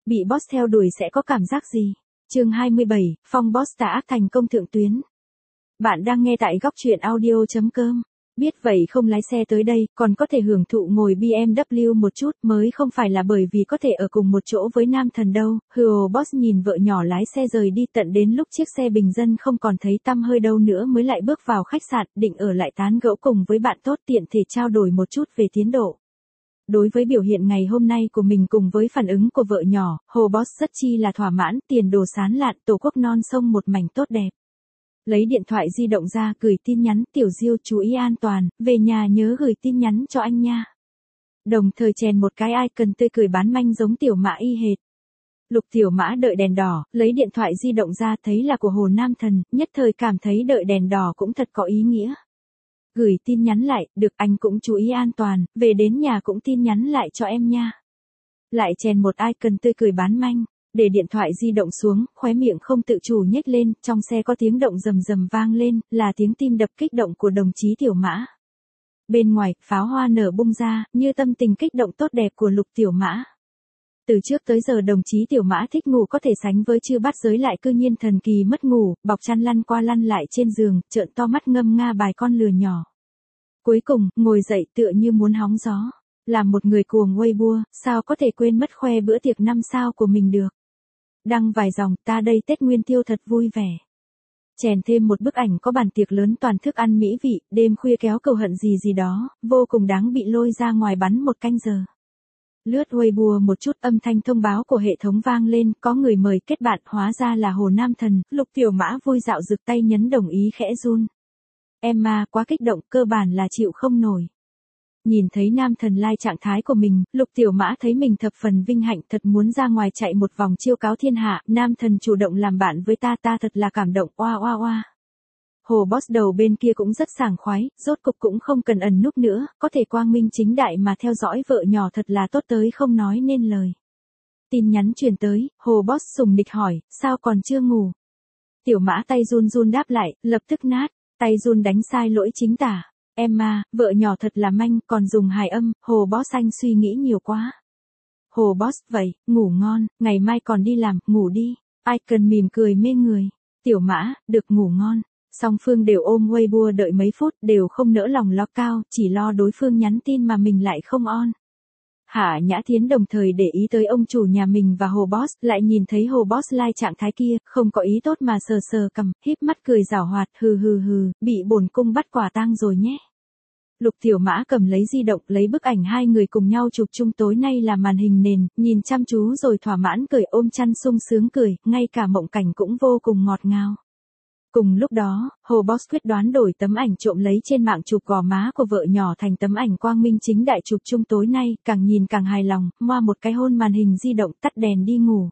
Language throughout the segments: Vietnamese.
Bị boss theo đuổi sẽ có cảm giác gì? Chương 27, Phong boss tà ác thành công thượng tuyến. Bạn đang nghe tại góc truyện audio.com. Biết vậy không lái xe tới đây, còn có thể hưởng thụ ngồi BMW một chút, mới không phải là bởi vì có thể ở cùng một chỗ với nam thần đâu. Hồ boss nhìn vợ nhỏ lái xe rời đi, tận đến lúc chiếc xe bình dân không còn thấy tăm hơi đâu nữa mới lại bước vào khách sạn, định ở lại tán gẫu cùng với bạn tốt, tiện thể trao đổi một chút về tiến độ. Đối với biểu hiện ngày hôm nay của mình cùng với phản ứng của vợ nhỏ, Hồ boss rất chi là thỏa mãn, tiền đồ sán lạn, tổ quốc non sông một mảnh tốt đẹp. Lấy điện thoại di động ra, gửi tin nhắn: Tiểu Diêu chú ý an toàn, về nhà nhớ gửi tin nhắn cho anh nha. Đồng thời chèn một cái icon tươi cười bán manh giống Tiểu Mã y hệt. Lục Tiểu Mã đợi đèn đỏ, lấy điện thoại di động ra thấy là của Hồ Nam Thần, nhất thời cảm thấy đợi đèn đỏ cũng thật có ý nghĩa. Gửi tin nhắn lại: được, anh cũng chú ý an toàn, về đến nhà cũng tin nhắn lại cho em nha. Lại chèn một icon tươi cười bán manh. Để điện thoại di động xuống, khóe miệng không tự chủ nhếch lên, trong xe có tiếng động rầm rầm vang lên, là tiếng tim đập kích động của đồng chí Tiểu Mã. Bên ngoài, pháo hoa nở bung ra, như tâm tình kích động tốt đẹp của Lục Tiểu Mã. Từ trước tới giờ đồng chí Tiểu Mã thích ngủ có thể sánh với chư bát giới, lại cư nhiên thần kỳ mất ngủ, bọc chăn lăn qua lăn lại trên giường, trợn to mắt ngâm nga bài con lừa nhỏ. Cuối cùng, ngồi dậy tựa như muốn hóng gió. Làm một người cuồng Weibo, sao có thể quên mất khoe bữa tiệc 5 sao của mình được. Đăng vài dòng: ta đây Tết Nguyên Tiêu thật vui vẻ. Chèn thêm một bức ảnh có bàn tiệc lớn toàn thức ăn mỹ vị, đêm khuya kéo cầu hận gì gì đó, vô cùng đáng bị lôi ra ngoài bắn một canh giờ. Lướt Weibo một chút, âm thanh thông báo của hệ thống vang lên, có người mời kết bạn, hóa ra là Hồ Nam Thần. Lục Tiểu Mã vui dạo rực tay nhấn đồng ý khẽ run. Emma quá kích động, cơ bản là chịu không nổi. Nhìn thấy Nam Thần like trạng thái của mình, Lục Tiểu Mã thấy mình thập phần vinh hạnh, thật muốn ra ngoài chạy một vòng chiêu cáo thiên hạ. Nam Thần chủ động làm bạn với ta thật là cảm động, oa oa oa. Hồ boss đầu bên kia cũng rất sảng khoái, rốt cục cũng không cần ẩn núp nữa, có thể quang minh chính đại mà theo dõi vợ nhỏ, thật là tốt tới không nói nên lời. Tin nhắn truyền tới, Hồ boss sùng nịch hỏi: sao còn chưa ngủ? Tiểu Mã tay run run đáp lại, lập tức nát, tay run đánh sai lỗi chính tả. Emma, vợ nhỏ thật là manh, còn dùng hài âm. Hồ boss anh suy nghĩ nhiều quá. Hồ boss: vậy, ngủ ngon, ngày mai còn đi làm, ngủ đi. Icon mỉm cười mê người. Tiểu Mã: được, ngủ ngon. Song phương đều ôm Weibo đợi mấy phút, đều không nỡ lòng lo cao, chỉ lo đối phương nhắn tin mà mình lại không on. Hạ Nhã Thiến đồng thời để ý tới ông chủ nhà mình và Hồ boss, lại nhìn thấy Hồ boss like trạng thái kia, không có ý tốt mà sờ sờ cằm, híp mắt cười giảo hoạt: hừ, bị bổn cung bắt quả tang rồi nhé. Lục Tiểu Mã cầm lấy di động, lấy bức ảnh hai người cùng nhau chụp chung tối nay là màn hình nền, nhìn chăm chú rồi thỏa mãn cười, ôm chăn sung sướng cười, ngay cả mộng cảnh cũng vô cùng ngọt ngào. Cùng lúc đó, Hồ boss quyết đoán đổi tấm ảnh trộm lấy trên mạng chụp gò má của vợ nhỏ thành tấm ảnh quang minh chính đại chụp chung tối nay, càng nhìn càng hài lòng, moa một cái hôn màn hình di động, tắt đèn đi ngủ.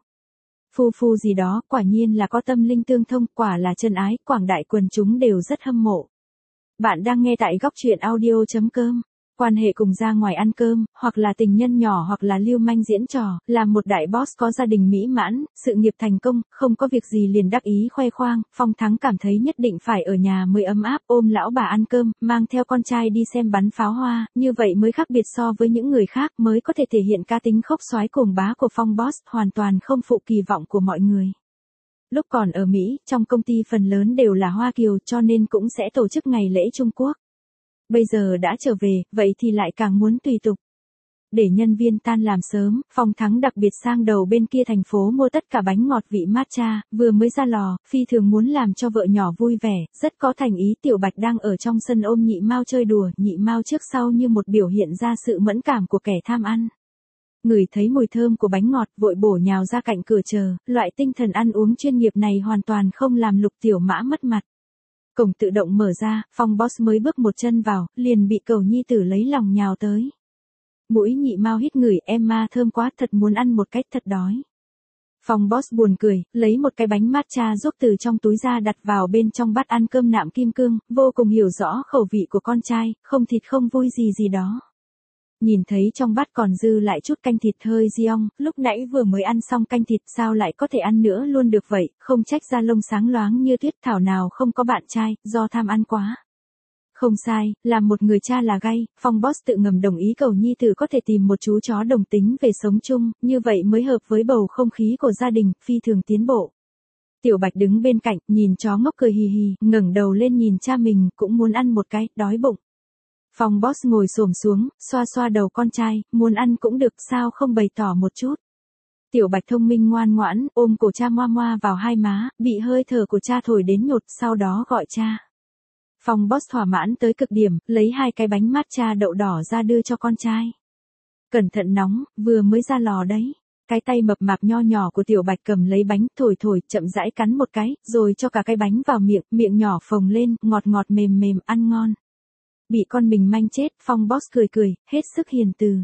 Phu gì đó, quả nhiên là có tâm linh tương thông, quả là chân ái, quảng đại quần chúng đều rất hâm mộ. Bạn đang nghe tại góc truyện audio.com. Quan hệ cùng ra ngoài ăn cơm, hoặc là tình nhân nhỏ hoặc là lưu manh diễn trò, làm một đại boss có gia đình mỹ mãn, sự nghiệp thành công, không có việc gì liền đắc ý khoe khoang. Phong Thắng cảm thấy nhất định phải ở nhà mới ấm áp, ôm lão bà ăn cơm, mang theo con trai đi xem bắn pháo hoa, như vậy mới khác biệt so với những người khác, mới có thể thể hiện cá tính khốc soái cuồng bá của Phong boss, hoàn toàn không phụ kỳ vọng của mọi người. Lúc còn ở Mỹ, trong công ty phần lớn đều là Hoa Kiều, cho nên cũng sẽ tổ chức ngày lễ Trung Quốc. Bây giờ đã trở về, vậy thì lại càng muốn tùy tục. Để nhân viên tan làm sớm, Phong Thắng đặc biệt sang đầu bên kia thành phố mua tất cả bánh ngọt vị matcha, vừa mới ra lò, phi thường muốn làm cho vợ nhỏ vui vẻ, rất có thành ý. Tiểu Bạch đang ở trong sân ôm Nhị Mao chơi đùa, Nhị Mao trước sau như một biểu hiện ra sự mẫn cảm của kẻ tham ăn. Ngửi thấy mùi thơm của bánh ngọt, vội bổ nhào ra cạnh cửa chờ, loại tinh thần ăn uống chuyên nghiệp này hoàn toàn không làm Lục Tiểu Mã mất mặt. Cổng tự động mở ra, Phong boss mới bước một chân vào, liền bị cậu nhi tử lấy lòng nhào tới. Mũi Nhị Mao hít ngửi: Emma thơm quá, thật muốn ăn một cách, thật đói. Phong boss buồn cười, lấy một cái bánh matcha giúp từ trong túi ra đặt vào bên trong bát ăn cơm nạm kim cương, vô cùng hiểu rõ khẩu vị của con trai, không thịt không vui gì gì đó. Nhìn thấy trong bát còn dư lại chút canh thịt hơi giong, lúc nãy vừa mới ăn xong canh thịt sao lại có thể ăn nữa luôn được vậy, không trách da lông sáng loáng như tuyết, thảo nào không có bạn trai, do tham ăn quá. Không sai, làm một người cha là gay, Phong Boss tự ngầm đồng ý cầu nhi tử có thể tìm một chú chó đồng tính về sống chung, như vậy mới hợp với bầu không khí của gia đình, phi thường tiến bộ. Tiểu Bạch đứng bên cạnh, nhìn chó ngốc cười hì hì, ngẩng đầu lên nhìn cha mình, cũng muốn ăn một cái, đói bụng. Phong Boss ngồi xổm xuống, xoa xoa đầu con trai, muốn ăn cũng được, sao không bày tỏ một chút. Tiểu Bạch thông minh ngoan ngoãn, ôm cổ cha moa moa vào hai má, bị hơi thở của cha thổi đến nhột, sau đó gọi cha. Phong Boss thỏa mãn tới cực điểm, lấy 2 cái bánh matcha đậu đỏ ra đưa cho con trai. Cẩn thận nóng, vừa mới ra lò đấy. Cái tay mập mạp nho nhỏ của Tiểu Bạch cầm lấy bánh, thổi thổi, chậm rãi cắn một cái, rồi cho cả cái bánh vào miệng, miệng nhỏ phồng lên, ngọt ngọt mềm mềm, ăn ngon. Bị con mình manh chết, Phong Boss cười cười, hết sức hiền từ.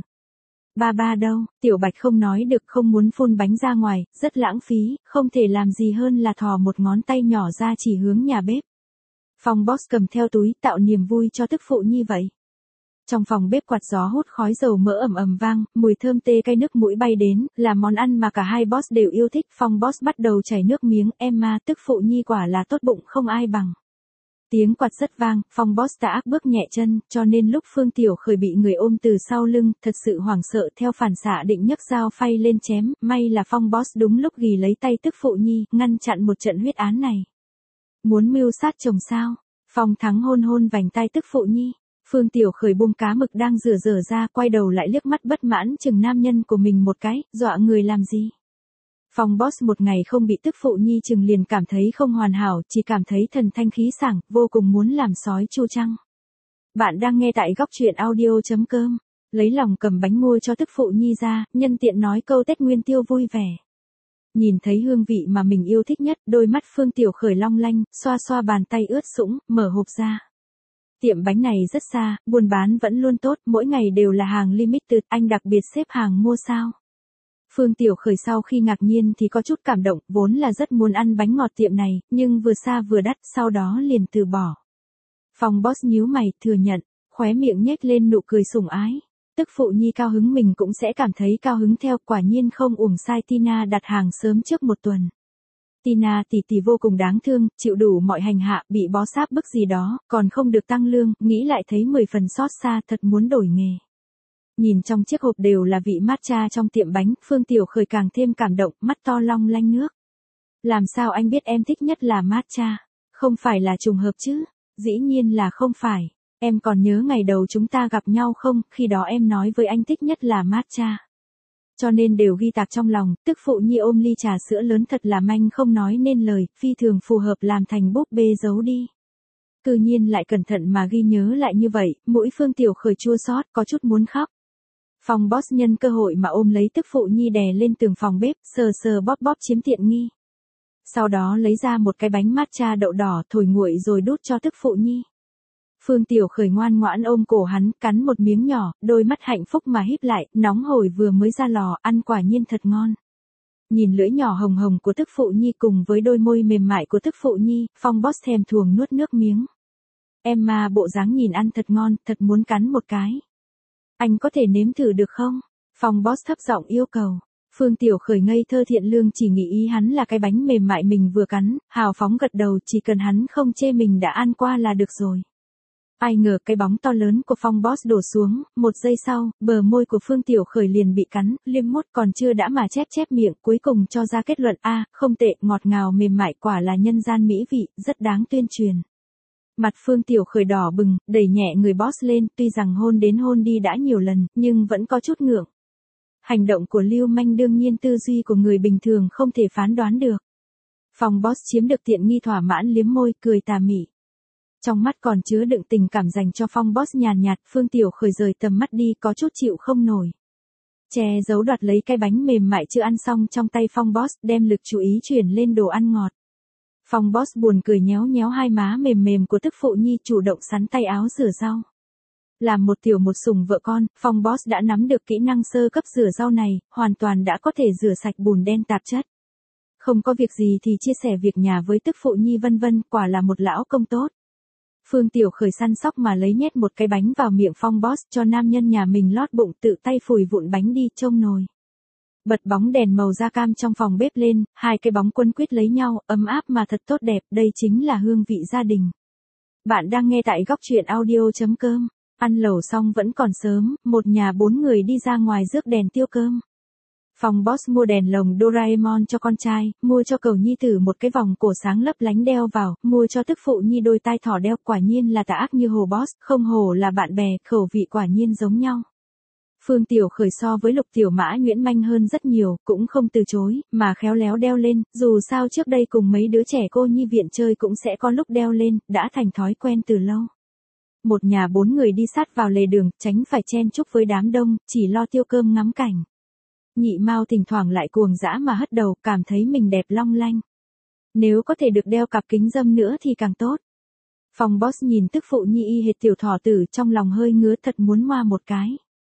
Ba đâu, Tiểu Bạch không nói được, không muốn phun bánh ra ngoài, rất lãng phí, không thể làm gì hơn là thò một ngón tay nhỏ ra chỉ hướng nhà bếp. Phong Boss cầm theo túi, tạo niềm vui cho tức phụ nhi vậy. Trong phòng bếp quạt gió hút khói dầu mỡ ầm ầm vang, mùi thơm tê cay nước mũi bay đến, là món ăn mà cả hai boss đều yêu thích. Phong Boss bắt đầu chảy nước miếng, Emma, tức phụ nhi quả là tốt bụng không ai bằng. Tiếng quạt rất vang, Phong Boss đã bước nhẹ chân, cho nên lúc Phương Tiểu Khởi bị người ôm từ sau lưng, thật sự hoảng sợ, theo phản xạ định nhấc dao phay lên chém, may là Phong Boss đúng lúc ghì lấy tay tức phụ nhi, ngăn chặn một trận huyết án này. Muốn mưu sát chồng sao? Phong Thắng hôn hôn vành tai tức phụ nhi. Phương Tiểu Khởi buông cá mực đang rửa ra, quay đầu lại liếc mắt bất mãn chừng nam nhân của mình một cái, dọa người làm gì? Phong Boss một ngày không bị tức phụ nhi chừng liền cảm thấy không hoàn hảo, chỉ cảm thấy thần thanh khí sảng, vô cùng muốn làm sói chu trăng. Bạn đang nghe tại góc truyện audio.com, lấy lòng cầm bánh mua cho tức phụ nhi ra, nhân tiện nói câu Tết Nguyên Tiêu vui vẻ. Nhìn thấy hương vị mà mình yêu thích nhất, đôi mắt Phương Tiểu Khởi long lanh, xoa xoa bàn tay ướt sũng, mở hộp ra. Tiệm bánh này rất xa, buôn bán vẫn luôn tốt, mỗi ngày đều là hàng limited, anh đặc biệt xếp hàng mua sao? Phương Tiểu Khởi sau khi ngạc nhiên thì có chút cảm động, vốn là rất muốn ăn bánh ngọt tiệm này, nhưng vừa xa vừa đắt, sau đó liền từ bỏ. Phong Boss nhíu mày, thừa nhận, khóe miệng nhếch lên nụ cười sủng ái. Tức phụ nhi cao hứng mình cũng sẽ cảm thấy cao hứng theo, quả nhiên không uổng sai Tina đặt hàng sớm trước một tuần. Tina tỷ tỷ vô cùng đáng thương, chịu đủ mọi hành hạ, bị bó sáp bức gì đó, còn không được tăng lương, nghĩ lại thấy 10 phần xót xa, thật muốn đổi nghề. Nhìn trong chiếc hộp đều là vị matcha trong tiệm bánh, Phương Tiểu Khởi càng thêm cảm động, mắt to long lanh nước. Làm sao anh biết em thích nhất là matcha? Không phải là trùng hợp chứ? Dĩ nhiên là không phải. Em còn nhớ ngày đầu chúng ta gặp nhau không, khi đó em nói với anh thích nhất là matcha. Cho nên đều ghi tạc trong lòng, tức phụ nhi ôm ly trà sữa lớn thật là manh không nói nên lời, phi thường phù hợp làm thành búp bê giấu đi. Cư nhiên lại cẩn thận mà ghi nhớ lại như vậy, mũi Phương Tiểu Khởi chua xót, có chút muốn khóc. Phong Boss nhân cơ hội mà ôm lấy tức phụ nhi đè lên tường phòng bếp, sờ sờ bóp bóp chiếm tiện nghi. Sau đó lấy ra một cái bánh matcha đậu đỏ thổi nguội rồi đút cho tức phụ nhi. Phương Tiểu Khởi ngoan ngoãn ôm cổ hắn, cắn một miếng nhỏ, đôi mắt hạnh phúc mà híp lại, nóng hổi vừa mới ra lò, ăn quả nhiên thật ngon. Nhìn lưỡi nhỏ hồng hồng của tức phụ nhi cùng với đôi môi mềm mại của tức phụ nhi, Phong Boss thèm thuồng nuốt nước miếng. Emma bộ dáng nhìn ăn thật ngon, thật muốn cắn một cái. Anh có thể nếm thử được không? Phong Boss thấp giọng yêu cầu. Phương Tiểu Khởi ngây thơ thiện lương chỉ nghĩ ý hắn là cái bánh mềm mại mình vừa cắn, hào phóng gật đầu, chỉ cần hắn không chê mình đã ăn qua là được rồi. Ai ngờ cái bóng to lớn của Phong Boss đổ xuống, một giây sau, bờ môi của Phương Tiểu Khởi liền bị cắn, liếm mút còn chưa đã mà chép miệng, cuối cùng cho ra kết luận không tệ, ngọt ngào mềm mại quả là nhân gian mỹ vị, rất đáng tuyên truyền. Mặt Phương Tiểu Khởi đỏ bừng, đẩy nhẹ người boss lên, tuy rằng hôn đến hôn đi đã nhiều lần, nhưng vẫn có chút ngượng. Hành động của lưu manh đương nhiên tư duy của người bình thường không thể phán đoán được. Phong Boss chiếm được tiện nghi thỏa mãn liếm môi, cười tà mị. Trong mắt còn chứa đựng tình cảm dành cho Phong Boss nhàn nhạt, Phương Tiểu Khởi rời tầm mắt đi có chút chịu không nổi. Che giấu đoạt lấy cái bánh mềm mại chưa ăn xong trong tay Phong Boss, đem lực chú ý chuyển lên đồ ăn ngọt. Phong Boss buồn cười nhéo nhéo hai má mềm mềm của tức phụ nhi, chủ động sắn tay áo rửa rau. Làm một tiểu một sủng vợ con, Phong Boss đã nắm được kỹ năng sơ cấp rửa rau này, hoàn toàn đã có thể rửa sạch bùn đen tạp chất. Không có việc gì thì chia sẻ việc nhà với tức phụ nhi vân vân, quả là một lão công tốt. Phương Tiểu Khởi săn sóc mà lấy nhét một cái bánh vào miệng Phong Boss cho nam nhân nhà mình lót bụng, tự tay phủi vụn bánh đi, trông nồi. Bật bóng đèn màu da cam trong phòng bếp lên, hai cái bóng quấn quýt lấy nhau, ấm áp mà thật tốt đẹp, đây chính là hương vị gia đình. Bạn đang nghe tại góc truyện audio.com. Ăn lẩu xong vẫn còn sớm, một nhà 4 người đi ra ngoài rước đèn tiêu cơm. Phong Boss mua đèn lồng Doraemon cho con trai, mua cho cậu nhi tử một cái vòng cổ sáng lấp lánh đeo vào, mua cho tức phụ nhi đôi tai thỏ đeo, quả nhiên là tà ác như hồ Boss, không hổ là bạn bè, khẩu vị quả nhiên giống nhau. Phương Tiểu Khởi so với Lục Tiểu Mã nhuyễn manh hơn rất nhiều, cũng không từ chối, mà khéo léo đeo lên, dù sao trước đây cùng mấy đứa trẻ cô nhi viện chơi cũng sẽ có lúc đeo lên, đã thành thói quen từ lâu. Một nhà 4 người đi sát vào lề đường, tránh phải chen chúc với đám đông, chỉ lo tiêu cơm ngắm cảnh. Nhị Mao thỉnh thoảng lại cuồng dã mà hất đầu, cảm thấy mình đẹp long lanh. Nếu có thể được đeo cặp kính râm nữa thì càng tốt. Phong Boss nhìn tức phụ nhi y hệt tiểu thỏ tử, trong lòng hơi ngứa, thật muốn ngoa một cái.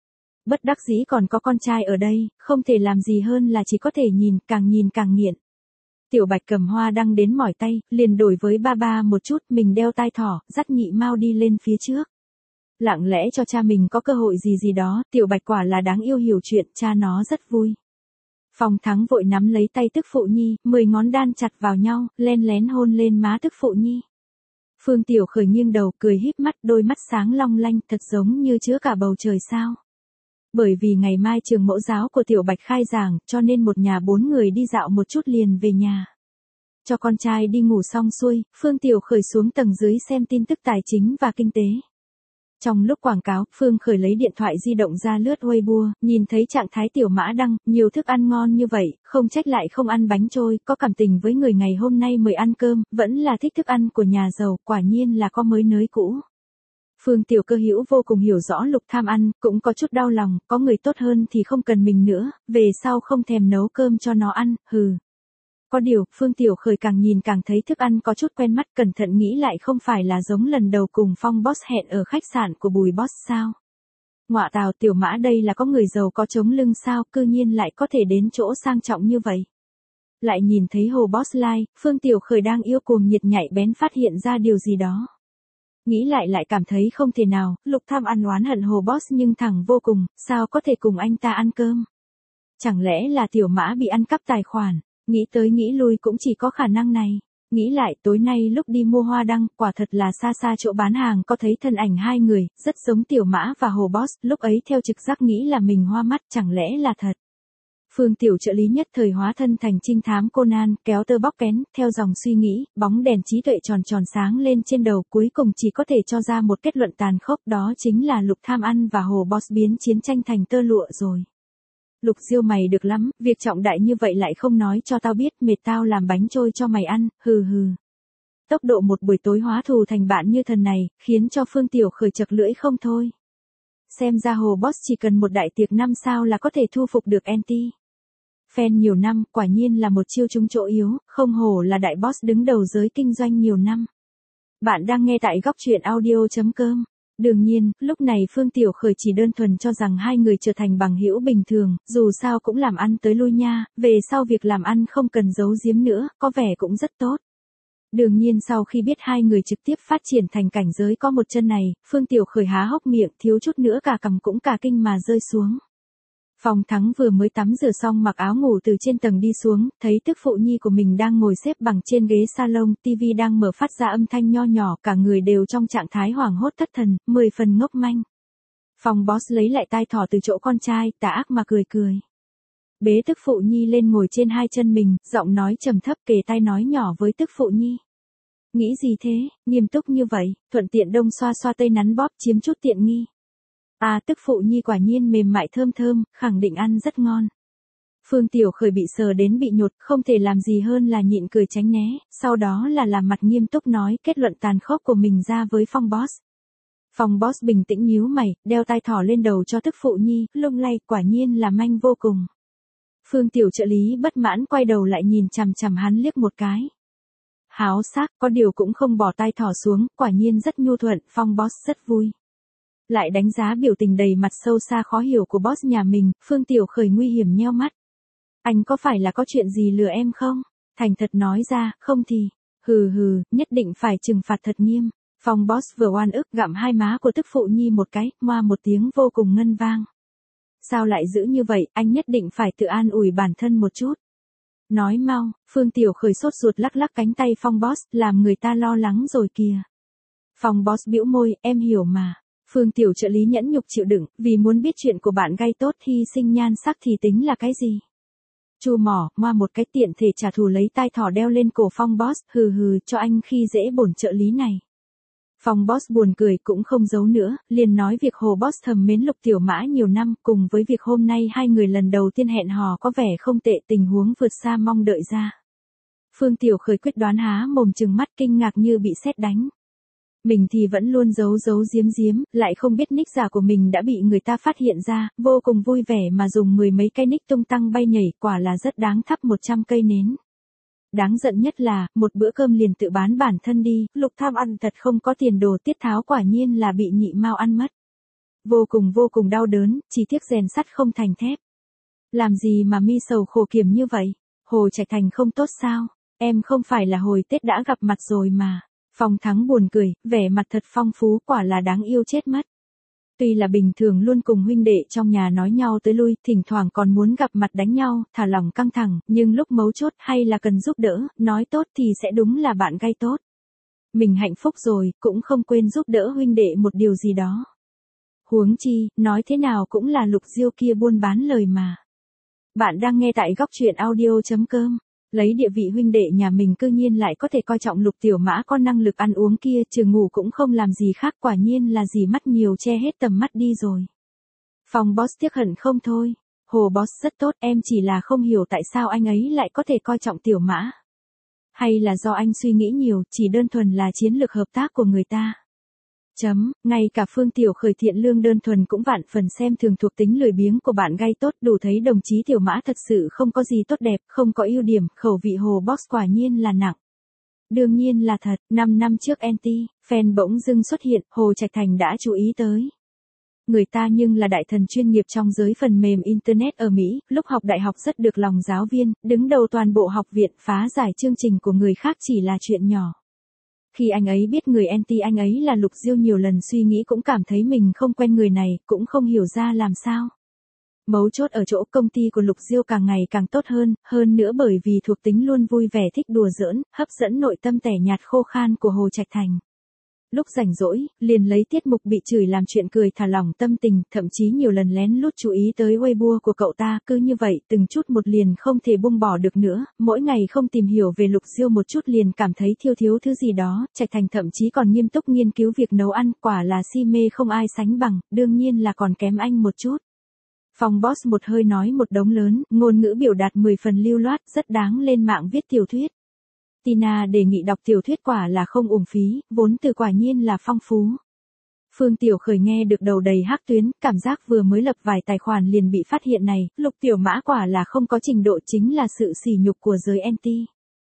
Bất đắc dĩ còn có con trai ở đây, không thể làm gì hơn là chỉ có thể nhìn càng nghiện. Tiểu Bạch cầm hoa đăng đến mỏi tay, liền đổi với ba ba một chút, mình đeo tai thỏ, dắt Nhị Mao đi lên phía trước. Lặng lẽ cho cha mình có cơ hội gì đó, Tiểu Bạch quả là đáng yêu, hiểu chuyện, cha nó rất vui. Phong Thắng vội nắm lấy tay tức phụ nhi, 10 ngón đan chặt vào nhau, len lén hôn lên má tức phụ nhi. Phương Tiểu Khởi nghiêng đầu, cười híp mắt, đôi mắt sáng long lanh, thật giống như chứa cả bầu trời sao. Bởi vì ngày mai trường mẫu giáo của Tiểu Bạch khai giảng, cho nên một nhà 4 người đi dạo một chút liền về nhà. Cho con trai đi ngủ xong xuôi, Phương Tiểu Khởi xuống tầng dưới xem tin tức tài chính và kinh tế. Trong lúc quảng cáo, Phương Khởi lấy điện thoại di động ra lướt Weibo, nhìn thấy trạng thái Tiểu Mã đăng, nhiều thức ăn ngon như vậy, không trách lại không ăn bánh trôi, có cảm tình với người ngày hôm nay mời ăn cơm, vẫn là thích thức ăn của nhà giàu, quả nhiên là có mới nới cũ. Phương Tiểu Cơ Hữu vô cùng hiểu rõ Lục tham ăn, cũng có chút đau lòng, có người tốt hơn thì không cần mình nữa, về sau không thèm nấu cơm cho nó ăn, hừ. Có điều, Phương Tiểu Khởi càng nhìn càng thấy thức ăn có chút quen mắt, cẩn thận nghĩ lại không phải là giống lần đầu cùng Phong Boss hẹn ở khách sạn của Bùi Boss sao? Ngọa tào, Tiểu Mã đây là có người giàu có chống lưng sao, cư nhiên lại có thể đến chỗ sang trọng như vậy. Lại nhìn thấy Hồ Boss Lai, Phương Tiểu Khởi đang yêu cuồng nhiệt nhạy bén phát hiện ra điều gì đó. Nghĩ lại cảm thấy không thể nào, Lục tham ăn oán hận Hồ Boss nhưng thẳng vô cùng, sao có thể cùng anh ta ăn cơm? Chẳng lẽ là Tiểu Mã bị ăn cắp tài khoản? Nghĩ tới nghĩ lui cũng chỉ có khả năng này. Nghĩ lại tối nay lúc đi mua hoa đăng, quả thật là xa xa chỗ bán hàng có thấy thân ảnh hai người, rất giống Tiểu Mã và Hồ Boss, lúc ấy theo trực giác nghĩ là mình hoa mắt, chẳng lẽ là thật. Phương Tiểu trợ lý nhất thời hóa thân thành trinh thám Conan, kéo tơ bóc kén, theo dòng suy nghĩ, bóng đèn trí tuệ tròn tròn sáng lên trên đầu, cuối cùng chỉ có thể cho ra một kết luận tàn khốc, đó chính là Lục tham ăn và Hồ Boss biến chiến tranh thành tơ lụa rồi. Lục Diêu mày được lắm, việc trọng đại như vậy lại không nói cho tao biết, mệt tao làm bánh trôi cho mày ăn, hừ hừ. Tốc độ một buổi tối hóa thù thành bạn như thần này, khiến cho Phương Tiểu Khởi chật lưỡi không thôi. Xem ra Hồ Boss chỉ cần một đại tiệc 5 sao là có thể thu phục được anti fan nhiều năm, quả nhiên là một chiêu trúng chỗ yếu, không hổ là đại boss đứng đầu giới kinh doanh nhiều năm. Bạn đang nghe tại góc truyện audio.com. Đương nhiên, lúc này Phương Tiểu Khởi chỉ đơn thuần cho rằng hai người trở thành bằng hữu bình thường, dù sao cũng làm ăn tới lui nha, về sau việc làm ăn không cần giấu giếm nữa, có vẻ cũng rất tốt. Đương nhiên sau khi biết hai người trực tiếp phát triển thành cảnh giới có một chân này, Phương Tiểu Khởi há hốc miệng, thiếu chút nữa cả cằm cũng cả kinh mà rơi xuống. Phong Thắng vừa mới tắm rửa xong mặc áo ngủ từ trên tầng đi xuống, thấy tức phụ nhi của mình đang ngồi xếp bằng trên ghế salon, tivi đang mở phát ra âm thanh nho nhỏ, cả người đều trong trạng thái hoảng hốt thất thần, 10 phần ngốc manh. Phong Boss lấy lại tai thỏ từ chỗ con trai, tà ác mà cười. Bế tức phụ nhi lên ngồi trên hai chân mình, giọng nói trầm thấp kề tai nói nhỏ với tức phụ nhi. Nghĩ gì thế, nghiêm túc như vậy, thuận tiện đông xoa xoa tây nắn bóp chiếm chút tiện nghi. À, tức phụ nhi quả nhiên mềm mại thơm, khẳng định ăn rất ngon. Phương Tiểu Khởi bị sờ đến bị nhột, không thể làm gì hơn là nhịn cười tránh né, sau đó là làm mặt nghiêm túc nói kết luận tàn khốc của mình ra với Phong Boss. Phong Boss bình tĩnh nhíu mày, đeo tai thỏ lên đầu cho tức phụ nhi, lung lay, quả nhiên là manh vô cùng. Phương Tiểu trợ lý bất mãn quay đầu lại nhìn chằm chằm hắn liếc một cái. Háo sắc, có điều cũng không bỏ tai thỏ xuống, quả nhiên rất nhu thuận, Phong Boss rất vui. Lại đánh giá biểu tình đầy mặt sâu xa khó hiểu của boss nhà mình, Phương Tiểu Khởi nguy hiểm nheo mắt. Anh có phải là có chuyện gì lừa em không? Thành thật nói ra, không thì, hừ, nhất định phải trừng phạt thật nghiêm. Phong Boss vừa oan ức gặm hai má của tức phụ nhi một cái, moa một tiếng vô cùng ngân vang. Sao lại giữ như vậy, anh nhất định phải tự an ủi bản thân một chút. Nói mau, Phương Tiểu Khởi sốt ruột lắc cánh tay Phong Boss, làm người ta lo lắng rồi kìa. Phong boss bĩu môi, em hiểu mà. Phương tiểu trợ lý nhẫn nhục chịu đựng, vì muốn biết chuyện của bạn gay tốt hy sinh nhan sắc thì tính là cái gì. Chu mỏ, ngoa một cái tiện thể trả thù lấy tai thỏ đeo lên cổ Phong boss, hừ hừ cho anh khi dễ bổn trợ lý này. Phong boss buồn cười cũng không giấu nữa, liền nói việc Hồ boss thầm mến Lục Tiểu Mã nhiều năm, cùng với việc hôm nay hai người lần đầu tiên hẹn hò có vẻ không tệ, tình huống vượt xa mong đợi ra. Phương Tiểu Khởi quyết đoán há mồm trừng mắt kinh ngạc như bị sét đánh. Mình thì vẫn luôn giấu giếm, lại không biết nick giả của mình đã bị người ta phát hiện ra, vô cùng vui vẻ mà dùng mười mấy cái nick tung tăng bay nhảy, quả là rất đáng thắp 100 cây nến. Đáng giận nhất là, một bữa cơm liền tự bán bản thân đi, Lục tham ăn thật không có tiền đồ, Tiết Tháo quả nhiên là bị nhị mao ăn mất. Vô cùng đau đớn, chỉ tiếc rèn sắt không thành thép. Làm gì mà mi sầu khổ kiểm như vậy? Hồ Trạch Thành không tốt sao? Em không phải là hồi Tết đã gặp mặt rồi mà. Phong Thắng buồn cười, vẻ mặt thật phong phú, quả là đáng yêu chết mất. Tuy là bình thường luôn cùng huynh đệ trong nhà nói nhau tới lui, thỉnh thoảng còn muốn gặp mặt đánh nhau, thả lỏng căng thẳng, nhưng lúc mấu chốt hay là cần giúp đỡ, nói tốt thì sẽ đúng là bạn gay tốt. Mình hạnh phúc rồi, cũng không quên giúp đỡ huynh đệ một điều gì đó. Huống chi, nói thế nào cũng là Lục Diêu kia buôn bán lời mà. Bạn đang nghe tại góc truyện audio.com. Lấy địa vị huynh đệ nhà mình cư nhiên lại có thể coi trọng Lục Tiểu Mã có năng lực ăn uống kia, trừ ngủ cũng không làm gì khác, quả nhiên là gì mắt nhiều che hết tầm mắt đi rồi. Phong boss tiếc hận không thôi. Hồ boss rất tốt, em chỉ là không hiểu tại sao anh ấy lại có thể coi trọng Tiểu Mã. Hay là do anh suy nghĩ nhiều, chỉ đơn thuần là chiến lược hợp tác của người ta. Ngay cả Phương Tiểu Khởi thiện lương đơn thuần cũng vạn phần xem thường thuộc tính lười biếng của bạn gay tốt, đủ thấy đồng chí Tiểu Mã thật sự không có gì tốt đẹp, không có ưu điểm, khẩu vị Hồ boss quả nhiên là nặng. Đương nhiên là thật, 5 năm trước fan bỗng dưng xuất hiện, Hồ Trạch Thành đã chú ý tới. Người ta nhưng là đại thần chuyên nghiệp trong giới phần mềm Internet ở Mỹ, lúc học đại học rất được lòng giáo viên, đứng đầu toàn bộ học viện, phá giải chương trình của người khác chỉ là chuyện nhỏ. Khi anh ấy biết người anti anh ấy là Lục Diêu, nhiều lần suy nghĩ cũng cảm thấy mình không quen người này, cũng không hiểu ra làm sao. Mấu chốt ở chỗ công ty của Lục Diêu càng ngày càng tốt hơn nữa bởi vì thuộc tính luôn vui vẻ thích đùa giỡn, hấp dẫn nội tâm tẻ nhạt khô khan của Hồ Trạch Thành. Lúc rảnh rỗi, liền lấy tiết mục bị chửi làm chuyện cười thả lỏng tâm tình, thậm chí nhiều lần lén lút chú ý tới Weibo của cậu ta, cứ như vậy từng chút một liền không thể buông bỏ được nữa, mỗi ngày không tìm hiểu về Lục Diêu một chút liền cảm thấy thiếu thứ gì đó, Trạch Thành thậm chí còn nghiêm túc nghiên cứu việc nấu ăn, quả là si mê không ai sánh bằng, đương nhiên là còn kém anh một chút. Phong boss một hơi nói một đống lớn, ngôn ngữ biểu đạt 10 phần lưu loát, rất đáng lên mạng viết tiểu thuyết. Tina đề nghị đọc tiểu thuyết quả là không uổng phí, vốn từ quả nhiên là phong phú. Phương Tiểu Khởi nghe được đầu đầy hắc tuyến, cảm giác vừa mới lập vài tài khoản liền bị phát hiện này, Lục Tiểu Mã quả là không có trình độ, chính là sự sỉ nhục của giới anti.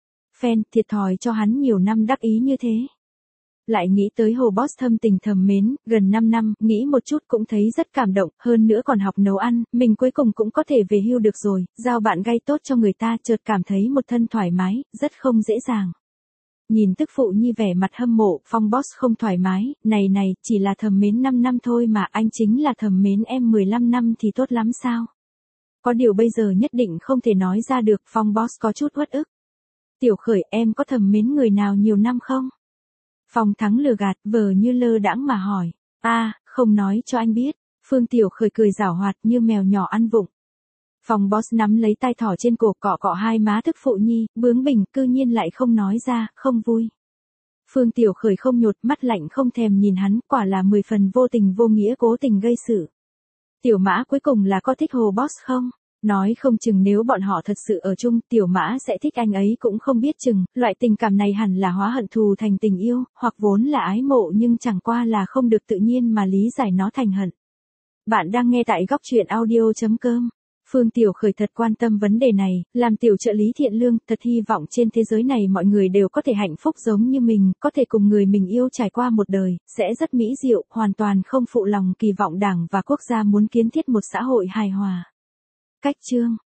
Fan thiệt thòi cho hắn nhiều năm đắc ý như thế. Lại nghĩ tới Hồ boss thâm tình thầm mến, gần 5 năm, nghĩ một chút cũng thấy rất cảm động, hơn nữa còn học nấu ăn, mình cuối cùng cũng có thể về hưu được rồi, giao bạn gay tốt cho người ta, chợt cảm thấy một thân thoải mái, rất không dễ dàng. Nhìn tức phụ nhi vẻ mặt hâm mộ, Phong boss không thoải mái, này, chỉ là thầm mến 5 năm thôi mà, anh chính là thầm mến em 15 năm thì tốt lắm sao? Có điều bây giờ nhất định không thể nói ra được, Phong boss có chút uất ức. Tiểu Khởi, em có thầm mến người nào nhiều năm không? Phong Thắng lừa gạt, vờ như lơ đãng mà hỏi. Không nói cho anh biết. Phương Tiểu Khởi cười giảo hoạt như mèo nhỏ ăn vụng. Phong boss nắm lấy tai thỏ trên cổ, cọ hai má thức phụ nhi, bướng bỉnh, cư nhiên lại không nói ra, không vui. Phương Tiểu Khởi không nhột, mắt lạnh không thèm nhìn hắn, quả là 10 phần vô tình vô nghĩa cố tình gây sự. Tiểu Mã cuối cùng là có thích Hồ boss không? Nói không chừng nếu bọn họ thật sự ở chung, Tiểu Mã sẽ thích anh ấy cũng không biết chừng, loại tình cảm này hẳn là hóa hận thù thành tình yêu, hoặc vốn là ái mộ nhưng chẳng qua là không được tự nhiên mà lý giải nó thành hận. Bạn đang nghe tại góc truyện audio.com. Phương Tiểu Khởi thật quan tâm vấn đề này, làm tiểu trợ lý thiện lương, thật hy vọng trên thế giới này mọi người đều có thể hạnh phúc giống như mình, có thể cùng người mình yêu trải qua một đời, sẽ rất mỹ diệu, hoàn toàn không phụ lòng kỳ vọng Đảng và quốc gia muốn kiến thiết một xã hội hài hòa. Cách chương